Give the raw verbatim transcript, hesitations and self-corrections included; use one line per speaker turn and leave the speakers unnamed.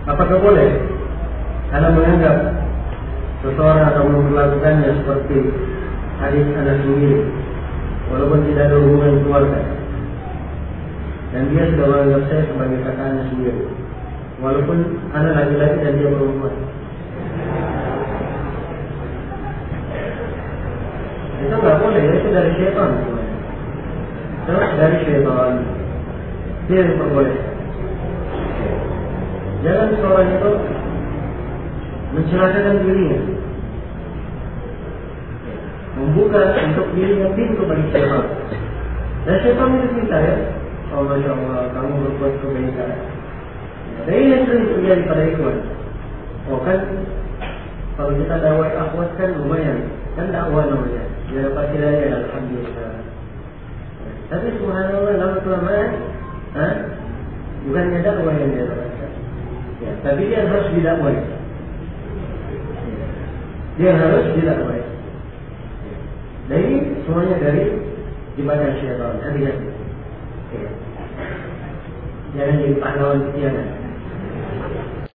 Apakah boleh Anda menganggap seseorang atau memperlakukannya seperti adik anak sendiri, walaupun tidak ada hubungan keluarga, dan dia sudah menganggap saya sebagai kakaknya sendiri, walaupun anak laki-laki dan dia perempuan? Itu nggak boleh, itu dari syaitan. Itu dari syaitan. Dia yang perboleh. Jangan seorang itu mencelakakan dirinya, membuka untuk dirinya pintu bagi syaitan. Dan syaitan itu kita ya, oh Masya Allah, kamu berbuat kebaikan. Dan ini yang sering terjadi pada ikhwan. Oh kan, kalau kita dakwah akhwat kan lumayan, kan dakwah namanya. Dia dapat hidayah, alhamdulillah. Tapi subhanallah, lama kelamaan, ha? Bukannya dakwah yang dia dapatkan. Ya, tapi dia harus didakwai. Dia harus didakwai. Dari semuanya dari ibadah syaitan. Hati-hati. Jangan jadi pahlawan kesiangan.